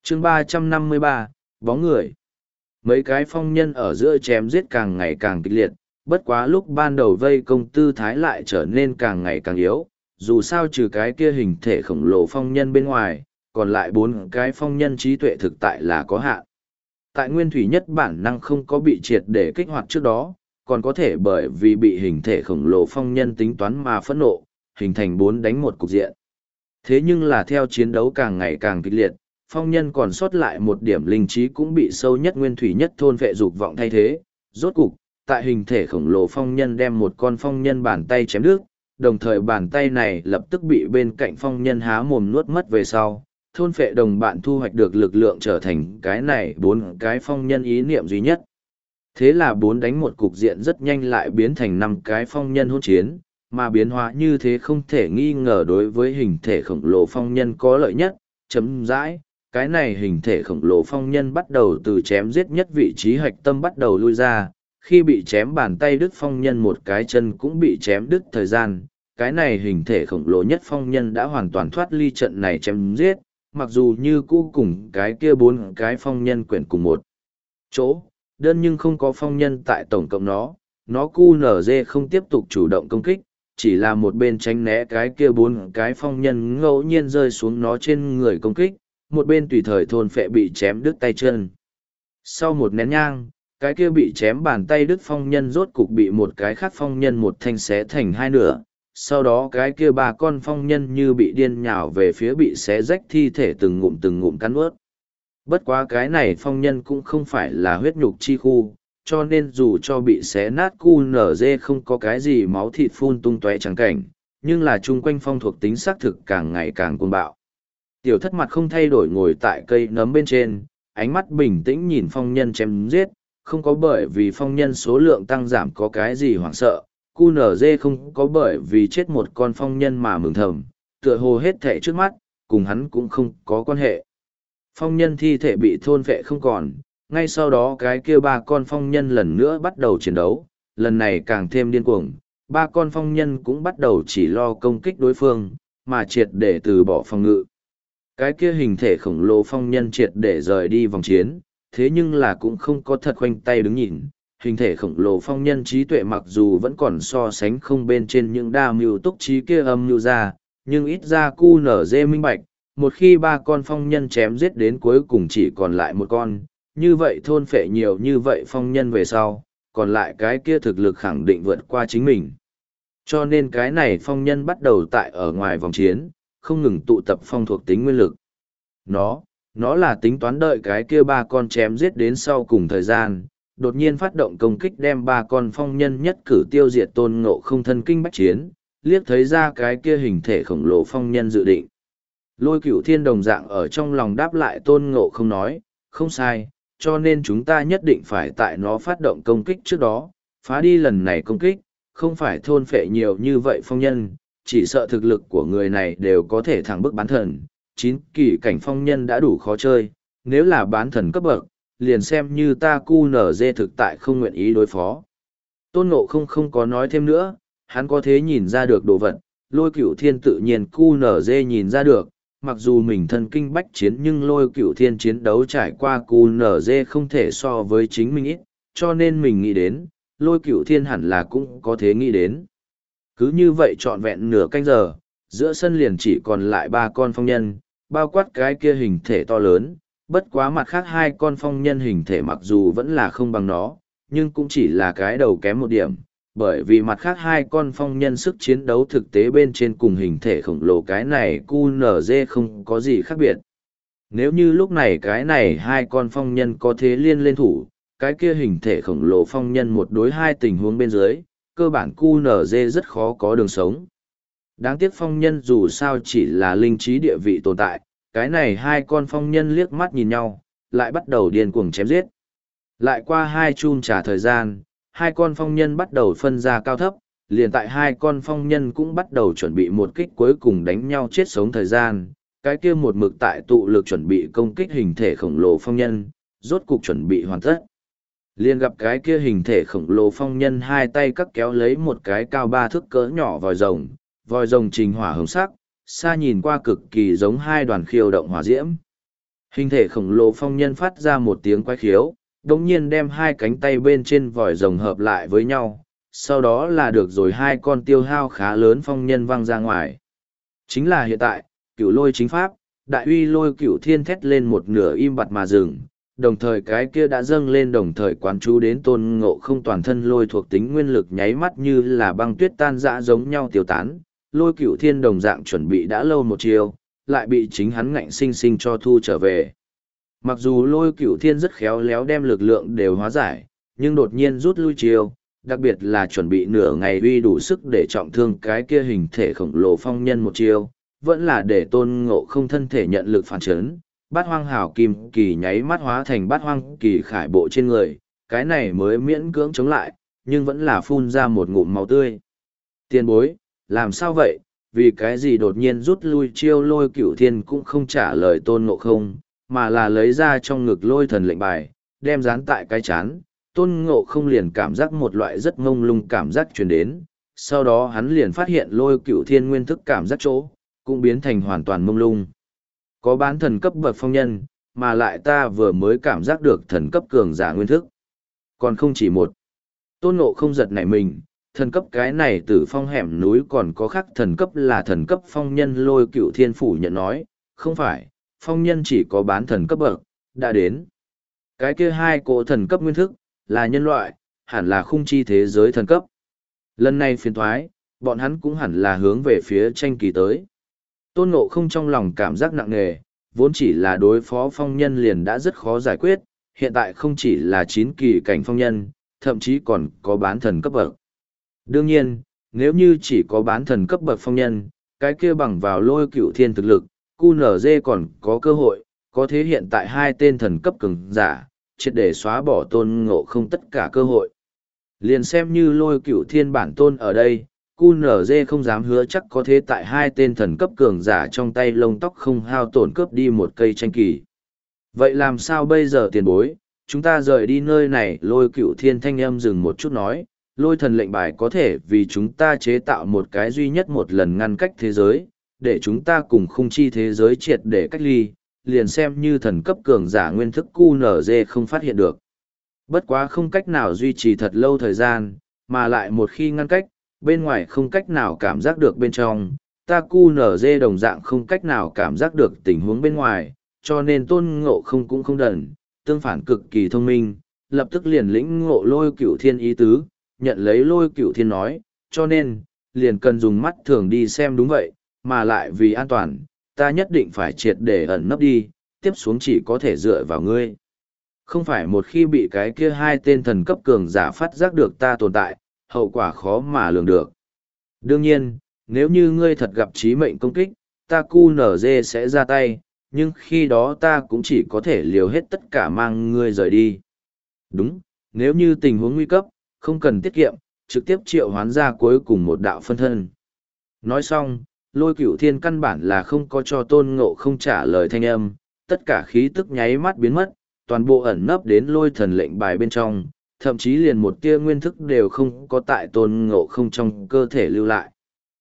chương 353, bóng người. Mấy cái phong nhân ở giữa chém giết càng ngày càng kịch liệt, bất quá lúc ban đầu vây công tư thái lại trở nên càng ngày càng yếu, dù sao trừ cái kia hình thể khổng lồ phong nhân bên ngoài, còn lại 4 cái phong nhân trí tuệ thực tại là có hạn. Tại nguyên thủy nhất bản năng không có bị triệt để kích hoạt trước đó, còn có thể bởi vì bị hình thể khổng lồ phong nhân tính toán mà phẫn nộ, hình thành 4 đánh 1 cục diện. Thế nhưng là theo chiến đấu càng ngày càng kịch liệt, phong nhân còn sót lại một điểm linh trí cũng bị sâu nhất nguyên thủy nhất thôn vệ dục vọng thay thế. Rốt cục, tại hình thể khổng lồ phong nhân đem một con phong nhân bàn tay chém đứt, đồng thời bàn tay này lập tức bị bên cạnh phong nhân há mồm nuốt mất về sau. Thôn phệ đồng bạn thu hoạch được lực lượng trở thành cái này 4 cái phong nhân ý niệm duy nhất. Thế là 4 đánh 1 cục diện rất nhanh lại biến thành 5 cái phong nhân hỗn chiến, mà biến hóa như thế không thể nghi ngờ đối với hình thể khổng lồ phong nhân có lợi nhất. Chấm dãi, cái này hình thể khổng lồ phong nhân bắt đầu từ chém giết nhất vị trí hạch tâm bắt đầu lui ra, khi bị chém bàn tay đứt phong nhân một cái chân cũng bị chém đứt thời gian. Cái này hình thể khổng lồ nhất phong nhân đã hoàn toàn thoát ly trận này chém giết, mặc dù như cũ cùng cái kia 4 cái phong nhân quyển cùng một chỗ, đơn nhưng không có phong nhân tại tổng cộng nó QNZ không tiếp tục chủ động công kích, chỉ là một bên tránh né cái kia 4 cái phong nhân ngẫu nhiên rơi xuống nó trên người công kích, một bên tùy thời thôn phệ bị chém đứt tay chân. Sau một nén nhang, cái kia bị chém bàn tay đứt phong nhân rốt cục bị một cái khác phong nhân một thanh xé thành 2 nửa. Sau đó cái kia 3 con phong nhân như bị điên nhào về phía bị xé rách thi thể từng ngụm cắn ướt. Bất quá cái này phong nhân cũng không phải là huyết nhục chi khu, cho nên dù cho bị xé nát QNZ không có cái gì máu thịt phun tung tóe chẳng cảnh, nhưng là chung quanh phong thuộc tính xác thực càng ngày càng cuồng bạo. Tiểu thất mặt không thay đổi ngồi tại cây nấm bên trên, ánh mắt bình tĩnh nhìn phong nhân chém giết, không có bởi vì phong nhân số lượng tăng giảm có cái gì hoảng sợ. QNZ không có bởi vì chết một con phong nhân mà mừng thầm, tựa hồ hết thể trước mắt, cùng hắn cũng không có quan hệ. Phong nhân thi thể bị thôn vệ không còn, ngay sau đó cái kia 3 con phong nhân lần nữa bắt đầu chiến đấu, lần này càng thêm điên cuồng, 3 con phong nhân cũng bắt đầu chỉ lo công kích đối phương, mà triệt để từ bỏ phòng ngự. Cái kia hình thể khổng lồ phong nhân triệt để rời đi vòng chiến, thế nhưng là cũng không có thật khoanh tay đứng nhìn. Hình thể khổng lồ phong nhân trí tuệ mặc dù vẫn còn so sánh không bên trên những đa mưu túc trí kia âm mưu ra, nhưng ít ra QNZ minh bạch, một khi 3 con phong nhân chém giết đến cuối cùng chỉ còn lại một con, như vậy thôn phệ nhiều như vậy phong nhân về sau, còn lại cái kia thực lực khẳng định vượt qua chính mình. Cho nên cái này phong nhân bắt đầu tại ở ngoài vòng chiến, không ngừng tụ tập phong thuộc tính nguyên lực. Nó là tính toán đợi cái kia 3 con chém giết đến sau cùng thời gian, đột nhiên phát động công kích đem 3 con phong nhân nhất cử tiêu diệt Tôn Ngộ Không thân kinh bách chiến, liếc thấy ra cái kia hình thể khổng lồ phong nhân dự định. Lôi Cửu Thiên đồng dạng ở trong lòng đáp lại Tôn Ngộ Không nói, không sai, cho nên chúng ta nhất định phải tại nó phát động công kích trước đó, phá đi lần này công kích, không phải thôn phệ nhiều như vậy phong nhân, chỉ sợ thực lực của người này đều có thể thẳng bức bán thần. 9 kỳ cảnh phong nhân đã đủ khó chơi, nếu là bán thần cấp bậc, liền xem như ta QNZ thực tại không nguyện ý đối phó. Tôn Ngộ Không không có nói thêm nữa, hắn có thế nhìn ra được đồ vật, Lôi Cửu Thiên tự nhiên QNZ nhìn ra được, mặc dù mình thân kinh bách chiến nhưng Lôi Cửu Thiên chiến đấu trải qua QNZ không thể so với chính mình ít, cho nên mình nghĩ đến, Lôi Cửu Thiên hẳn là cũng có thế nghĩ đến. Cứ như vậy trọn vẹn nửa canh giờ, giữa sân liền chỉ còn lại 3 con phong nhân, bao quát cái kia hình thể to lớn, bất quá mặt khác 2 con phong nhân hình thể mặc dù vẫn là không bằng nó, nhưng cũng chỉ là cái đầu kém một điểm, bởi vì mặt khác 2 con phong nhân sức chiến đấu thực tế bên trên cùng hình thể khổng lồ cái này QNZ không có gì khác biệt. Nếu như lúc này cái này 2 con phong nhân có thế liên lên thủ, cái kia hình thể khổng lồ phong nhân 1 đối 2 tình huống bên dưới, cơ bản QNZ rất khó có đường sống. Đáng tiếc phong nhân dù sao chỉ là linh trí địa vị tồn tại, cái này 2 con phong nhân liếc mắt nhìn nhau, lại bắt đầu điên cuồng chém giết. Lại qua 2 chum trà thời gian, 2 con phong nhân bắt đầu phân ra cao thấp, liền tại 2 con phong nhân cũng bắt đầu chuẩn bị một kích cuối cùng đánh nhau chết sống thời gian, cái kia một mực tại tụ lực chuẩn bị công kích hình thể khổng lồ phong nhân, rốt cục chuẩn bị hoàn tất. Liền gặp cái kia hình thể khổng lồ phong nhân 2 tay cắt kéo lấy một cái cao 3 thước cỡ nhỏ vòi rồng trình hỏa hồng sắc, xa nhìn qua cực kỳ giống 2 đoàn khiêu động hỏa diễm. Hình thể khổng lồ phong nhân phát ra một tiếng quái khiếu, đồng nhiên đem hai cánh tay bên trên vòi rồng hợp lại với nhau, sau đó là được rồi hai con tiêu hao khá lớn phong nhân văng ra ngoài. Chính là hiện tại, cửu lôi chính pháp, đại uy lôi cửu thiên thét lên một nửa im bặt mà dừng, đồng thời cái kia đã dâng lên đồng thời quán chú đến tôn ngộ không toàn thân lôi thuộc tính nguyên lực nháy mắt như là băng tuyết tan rã giống nhau tiêu tán, lôi cửu thiên đồng dạng chuẩn bị đã lâu một chiều, lại bị chính hắn ngạnh sinh sinh cho thu trở về. Mặc dù lôi cửu thiên rất khéo léo đem lực lượng đều hóa giải, nhưng đột nhiên rút lui chiều, đặc biệt là chuẩn bị nửa ngày uy đủ sức để trọng thương cái kia hình thể khổng lồ phong nhân một chiều, vẫn là để tôn ngộ không thân thể nhận lực phản chấn, bát hoang hảo kim kỳ nháy mắt hóa thành bát hoang kỳ khải bộ trên người, cái này mới miễn cưỡng chống lại, nhưng vẫn là phun ra một ngụm máu tươi. Tiền bối, làm sao vậy, vì cái gì đột nhiên rút lui chiêu lôi cửu thiên cũng không trả lời tôn ngộ không, mà là lấy ra trong ngực lôi thần lệnh bài, đem dán tại cái chán, tôn ngộ không liền cảm giác một loại rất ngông lung cảm giác truyền đến, sau đó hắn liền phát hiện lôi cửu thiên nguyên thức cảm giác chỗ, cũng biến thành hoàn toàn mông lung. Có bán thần cấp bậc phong nhân, mà lại ta vừa mới cảm giác được thần cấp cường giả nguyên thức. Còn không chỉ một. Tôn ngộ không giật nảy mình, thần cấp cái này từ phong hẻm núi còn có khác thần cấp là thần cấp phong nhân lôi cửu thiên phủ nhận nói, không phải, phong nhân chỉ có bán thần cấp bậc, đã đến. Cái kia hai cỗ thần cấp nguyên thức, là nhân loại, hẳn là khung chi thế giới thần cấp. Lần này phiền thoái, bọn hắn cũng hẳn là hướng về phía tranh kỳ tới. Tôn Ngộ không trong lòng cảm giác nặng nề, vốn chỉ là đối phó phong nhân liền đã rất khó giải quyết, hiện tại không chỉ là 9 kỳ cảnh phong nhân, thậm chí còn có bán thần cấp bậc. Đương nhiên, nếu như chỉ có bán thần cấp bậc phong nhân, cái kia bằng vào lôi cửu thiên thực lực, QNZ còn có cơ hội, có thế hiện tại hai tên thần cấp cường giả, triệt để xóa bỏ Tôn Ngộ không tất cả cơ hội. Liền xem như lôi cửu thiên bản tôn ở đây, QNZ không dám hứa chắc có thế tại hai tên thần cấp cường giả trong tay lông tóc không hao tổn cướp đi một cây tranh kỳ. Vậy làm sao bây giờ tiền bối, chúng ta rời đi nơi này lôi cửu thiên thanh âm dừng một chút nói, lôi thần lệnh bài có thể vì chúng ta chế tạo một cái duy nhất một lần ngăn cách thế giới, để chúng ta cùng khung chi thế giới triệt để cách ly, liền xem như thần cấp cường giả nguyên thức QNZ không phát hiện được. Bất quá không cách nào duy trì thật lâu thời gian, mà lại một khi ngăn cách, bên ngoài không cách nào cảm giác được bên trong, ta QNZ đồng dạng không cách nào cảm giác được tình huống bên ngoài, cho nên Tôn Ngộ không cũng không đần, tương phản cực kỳ thông minh, lập tức liền lĩnh ngộ lôi cửu thiên ý tứ, nhận lấy lôi cửu thiên nói, cho nên, liền cần dùng mắt thường đi xem đúng vậy, mà lại vì an toàn, ta nhất định phải triệt để ẩn nấp đi, tiếp xuống chỉ có thể dựa vào ngươi. Không phải một khi bị cái kia hai tên thần cấp cường giả phát giác được ta tồn tại, hậu quả khó mà lường được. Đương nhiên, nếu như ngươi thật gặp chí mệnh công kích, ta QNZ sẽ ra tay, nhưng khi đó ta cũng chỉ có thể liều hết tất cả mang ngươi rời đi. Đúng, nếu như tình huống nguy cấp, không cần tiết kiệm, trực tiếp triệu hoán ra cuối cùng một đạo phân thân. Nói xong, lôi cửu thiên căn bản là không có cho Tôn Ngộ không trả lời thanh âm, tất cả khí tức nháy mắt biến mất, toàn bộ ẩn nấp đến lôi thần lệnh bài bên trong, thậm chí liền một tia nguyên thức đều không có tại Tôn Ngộ không trong cơ thể lưu lại.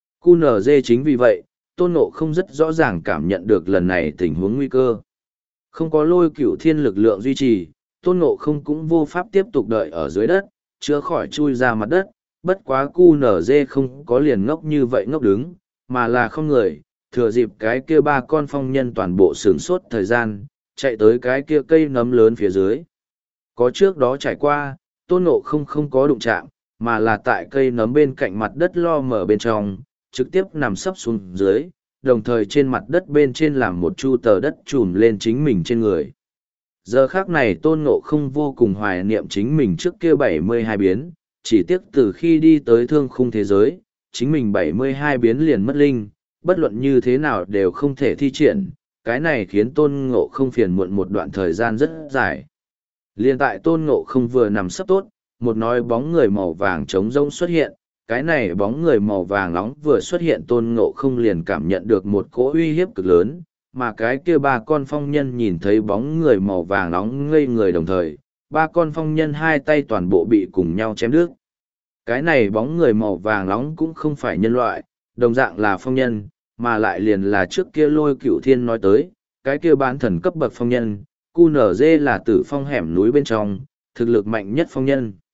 QNZ chính vì vậy, Tôn Ngộ không rất rõ ràng cảm nhận được lần này tình huống nguy cơ. Không có lôi cửu thiên lực lượng duy trì, Tôn Ngộ không cũng vô pháp tiếp tục đợi ở dưới đất, chữa khỏi chui ra mặt đất, bất quá QNZ không có liền ngốc như vậy ngốc đứng, mà là không người, thừa dịp cái kia ba con phong nhân toàn bộ sửng sốt thời gian, chạy tới cái kia cây nấm lớn phía dưới. Có trước đó trải qua, Tôn Ngộ không có đụng chạm, mà là tại cây nấm bên cạnh mặt đất lo mở bên trong, trực tiếp nằm sấp xuống dưới, đồng thời trên mặt đất bên trên làm một chu tờ đất trùm lên chính mình trên người. Giờ khác này Tôn Ngộ không vô cùng hoài niệm chính mình trước kia 72 biến, chỉ tiếc từ khi đi tới thương khung thế giới, chính mình 72 biến liền mất linh, bất luận như thế nào đều không thể thi triển, cái này khiến Tôn Ngộ không phiền muộn một đoạn thời gian rất dài. Liên tại Tôn Ngộ không vừa nằm sấp tốt, một nói bóng người màu vàng trống rỗng xuất hiện, cái này bóng người màu vàng nóng vừa xuất hiện Tôn Ngộ không liền cảm nhận được một cỗ uy hiếp cực lớn, mà cái kia ba con phong nhân nhìn thấy bóng người màu vàng nóng ngây người đồng thời, ba con phong nhân hai tay toàn bộ bị cùng nhau chém đứt. Cái này bóng người màu vàng nóng cũng không phải nhân loại, đồng dạng là phong nhân, mà lại liền là trước kia lôi cửu thiên nói tới, cái kia bán thần cấp bậc phong nhân, QNZ là tử phong hẻm núi bên trong, thực lực mạnh nhất phong nhân.